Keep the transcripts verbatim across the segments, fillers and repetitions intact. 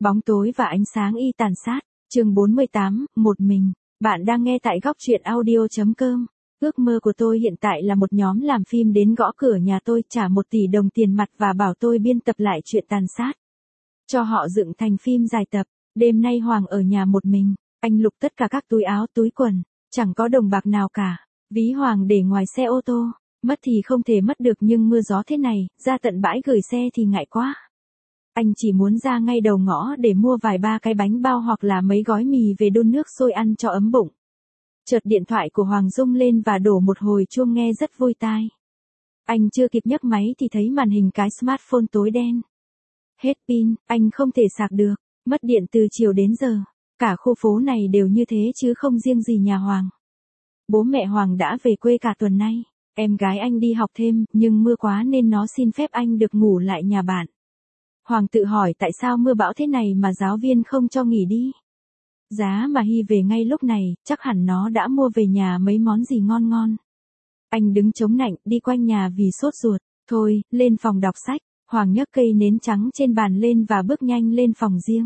Bóng tối và ánh sáng y tàn sát. Chương bốn mươi tám, một mình. Bạn đang nghe tại góc truyện audio chấm com. Ước mơ của tôi hiện tại là một nhóm làm phim đến gõ cửa nhà tôi trả một tỷ đồng tiền mặt và bảo tôi biên tập lại chuyện tàn sát. Cho họ dựng thành phim dài tập. Đêm nay Hoàng ở nhà một mình. Anh lục tất cả các túi áo túi quần. Chẳng có đồng bạc nào cả. Ví Hoàng để ngoài xe ô tô. Mất thì không thể mất được nhưng mưa gió thế này, ra tận bãi gửi xe thì ngại quá. Anh chỉ muốn ra ngay đầu ngõ để mua vài ba cái bánh bao hoặc là mấy gói mì về đun nước sôi ăn cho ấm bụng. Chợt điện thoại của Hoàng rung lên và đổ một hồi chuông nghe rất vui tai. Anh chưa kịp nhấc máy thì thấy màn hình cái smartphone tối đen. Hết pin, anh không thể sạc được, mất điện từ chiều đến giờ. Cả khu phố này đều như thế chứ không riêng gì nhà Hoàng. Bố mẹ Hoàng đã về quê cả tuần nay. Em gái anh đi học thêm, nhưng mưa quá nên nó xin phép anh được ngủ lại nhà bạn. Hoàng tự hỏi tại sao mưa bão thế này mà giáo viên không cho nghỉ đi. Giá mà Hy về ngay lúc này, chắc hẳn nó đã mua về nhà mấy món gì ngon ngon. Anh đứng chống nạnh, đi quanh nhà vì sốt ruột. Thôi, lên phòng đọc sách. Hoàng nhấc cây nến trắng trên bàn lên và bước nhanh lên phòng riêng.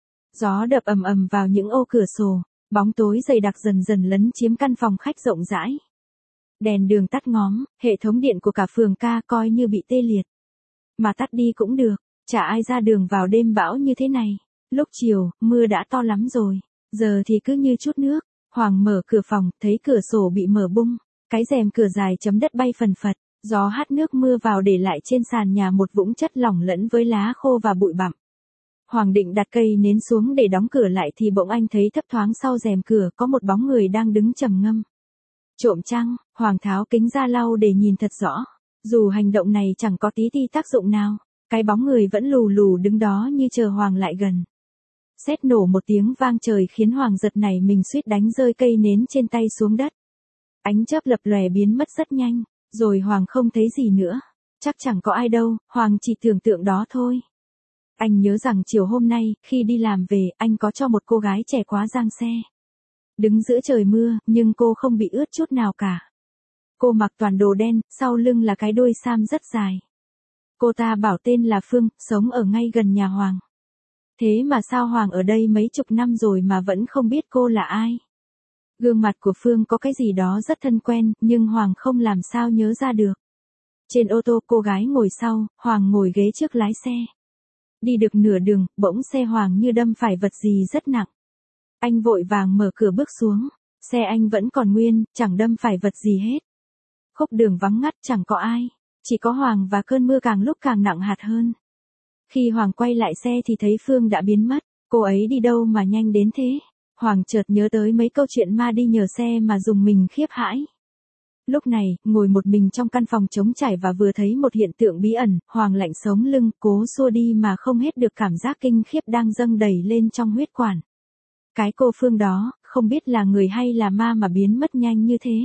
Gió đập ầm ầm vào những ô cửa sổ, bóng tối dày đặc dần dần lấn chiếm căn phòng khách rộng rãi. Đèn đường tắt ngóm, hệ thống điện của cả phường ca coi như bị tê liệt. Mà tắt đi cũng được, chả ai ra đường vào đêm bão như thế này. Lúc chiều, mưa đã to lắm rồi, giờ thì cứ như chút nước. Hoàng mở cửa phòng, thấy cửa sổ bị mở bung, cái rèm cửa dài chấm đất bay phần phật, gió hắt nước mưa vào để lại trên sàn nhà một vũng chất lỏng lẫn với lá khô và bụi bặm. Hoàng định đặt cây nến xuống để đóng cửa lại thì bỗng anh thấy thấp thoáng sau rèm cửa có một bóng người đang đứng trầm ngâm. Trộm chăng? Hoàng tháo kính ra lau để nhìn thật rõ. Dù hành động này chẳng có tí ti tác dụng nào, cái bóng người vẫn lù lù đứng đó như chờ Hoàng lại gần. Sét nổ một tiếng vang trời khiến Hoàng giật nảy mình suýt đánh rơi cây nến trên tay xuống đất. Ánh chớp lập lòe biến mất rất nhanh, rồi Hoàng không thấy gì nữa. Chắc chẳng có ai đâu, Hoàng chỉ tưởng tượng đó thôi. Anh nhớ rằng chiều hôm nay, khi đi làm về, anh có cho một cô gái trẻ quá giang xe. Đứng giữa trời mưa, nhưng cô không bị ướt chút nào cả. Cô mặc toàn đồ đen, sau lưng là cái đuôi sam rất dài. Cô ta bảo tên là Phương, sống ở ngay gần nhà Hoàng. Thế mà sao Hoàng ở đây mấy chục năm rồi mà vẫn không biết cô là ai? Gương mặt của Phương có cái gì đó rất thân quen, nhưng Hoàng không làm sao nhớ ra được. Trên ô tô cô gái ngồi sau, Hoàng ngồi ghế trước lái xe. Đi được nửa đường, bỗng xe Hoàng như đâm phải vật gì rất nặng. Anh vội vàng mở cửa bước xuống, xe anh vẫn còn nguyên, chẳng đâm phải vật gì hết. Khúc đường vắng ngắt chẳng có ai, chỉ có Hoàng và cơn mưa càng lúc càng nặng hạt hơn. Khi Hoàng quay lại xe thì thấy Phương đã biến mất, cô ấy đi đâu mà nhanh đến thế? Hoàng chợt nhớ tới mấy câu chuyện ma đi nhờ xe mà dùng mình khiếp hãi. Lúc này, ngồi một mình trong căn phòng trống trải và vừa thấy một hiện tượng bí ẩn, Hoàng lạnh sống lưng, cố xua đi mà không hết được cảm giác kinh khiếp đang dâng đầy lên trong huyết quản. Cái cô Phương đó, không biết là người hay là ma mà biến mất nhanh như thế.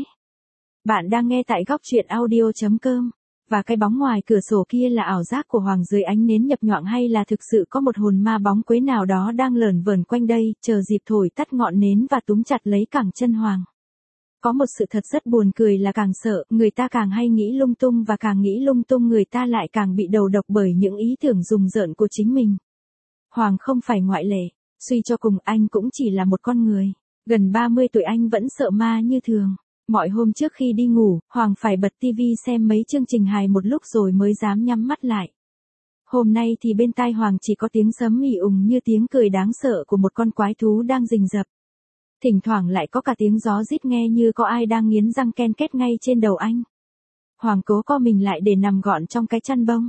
Bạn đang nghe tại góc truyện audio chấm com. Và cái bóng ngoài cửa sổ kia là ảo giác của Hoàng dưới ánh nến nhập nhoạng hay là thực sự có một hồn ma bóng quế nào đó đang lởn vởn quanh đây, chờ dịp thổi tắt ngọn nến và túm chặt lấy cẳng chân Hoàng. Có một sự thật rất buồn cười là càng sợ, người ta càng hay nghĩ lung tung và càng nghĩ lung tung người ta lại càng bị đầu độc bởi những ý tưởng rùng rợn của chính mình. Hoàng không phải ngoại lệ, suy cho cùng anh cũng chỉ là một con người. Gần ba mươi tuổi anh vẫn sợ ma như thường. Mọi hôm trước khi đi ngủ, Hoàng phải bật tivi xem mấy chương trình hài một lúc rồi mới dám nhắm mắt lại. Hôm nay thì bên tai Hoàng chỉ có tiếng sấm ì ùng như tiếng cười đáng sợ của một con quái thú đang rình rập. Thỉnh thoảng lại có cả tiếng gió rít nghe như có ai đang nghiến răng ken két ngay trên đầu anh. Hoàng cố co mình lại để nằm gọn trong cái chăn bông.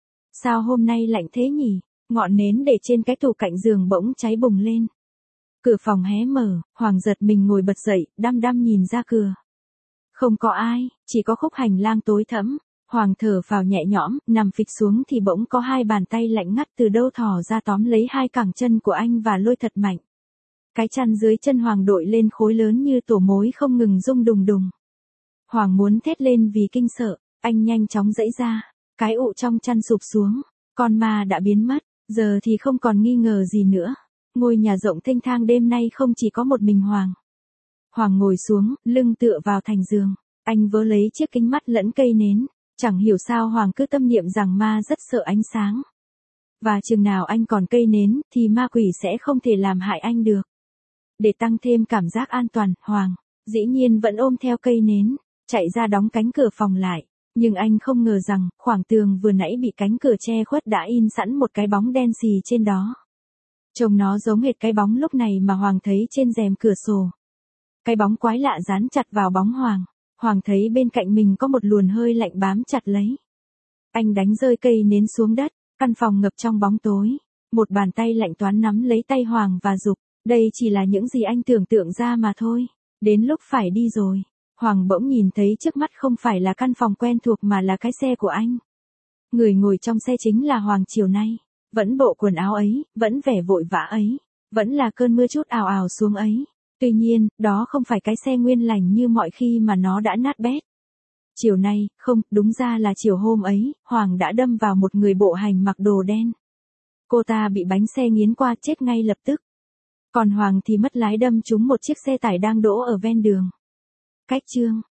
Sao hôm nay lạnh thế nhỉ? Ngọn nến để trên cái tủ cạnh giường bỗng cháy bùng lên. Cửa phòng hé mở, Hoàng giật mình ngồi bật dậy, đăm đăm nhìn ra cửa. Không có ai, chỉ có khúc hành lang tối thẫm. Hoàng thở phào nhẹ nhõm, nằm phịch xuống thì bỗng có hai bàn tay lạnh ngắt từ đâu thò ra tóm lấy hai cẳng chân của anh và lôi thật mạnh. Cái chăn dưới chân Hoàng đội lên khối lớn như tổ mối không ngừng rung đùng đùng. Hoàng muốn thét lên vì kinh sợ, anh nhanh chóng giãy ra, cái ụ trong chăn sụp xuống, con ma đã biến mất, giờ thì không còn nghi ngờ gì nữa. Ngôi nhà rộng thênh thang đêm nay không chỉ có một mình Hoàng. Hoàng ngồi xuống, lưng tựa vào thành giường, anh vớ lấy chiếc kính mắt lẫn cây nến, chẳng hiểu sao Hoàng cứ tâm niệm rằng ma rất sợ ánh sáng. Và chừng nào anh còn cây nến, thì ma quỷ sẽ không thể làm hại anh được. Để tăng thêm cảm giác an toàn, Hoàng, dĩ nhiên vẫn ôm theo cây nến, chạy ra đóng cánh cửa phòng lại. Nhưng anh không ngờ rằng, khoảng tường vừa nãy bị cánh cửa che khuất đã in sẵn một cái bóng đen xì trên đó. Trông nó giống hệt cái bóng lúc này mà Hoàng thấy trên rèm cửa sổ. Cái bóng quái lạ dán chặt vào bóng Hoàng. Hoàng thấy bên cạnh mình có một luồn hơi lạnh bám chặt lấy. Anh đánh rơi cây nến xuống đất, căn phòng ngập trong bóng tối. Một bàn tay lạnh toán nắm lấy tay Hoàng và giục, đây chỉ là những gì anh tưởng tượng ra mà thôi. Đến lúc phải đi rồi. Hoàng bỗng nhìn thấy trước mắt không phải là căn phòng quen thuộc mà là cái xe của anh. Người ngồi trong xe chính là Hoàng chiều nay. Vẫn bộ quần áo ấy, vẫn vẻ vội vã ấy. Vẫn là cơn mưa chút ào ào xuống ấy. Tuy nhiên, đó không phải cái xe nguyên lành như mọi khi mà nó đã nát bét. Chiều nay, không, đúng ra là chiều hôm ấy, Hoàng đã đâm vào một người bộ hành mặc đồ đen. Cô ta bị bánh xe nghiến qua chết ngay lập tức. Còn Hoàng thì mất lái đâm trúng một chiếc xe tải đang đỗ ở ven đường. Cách chương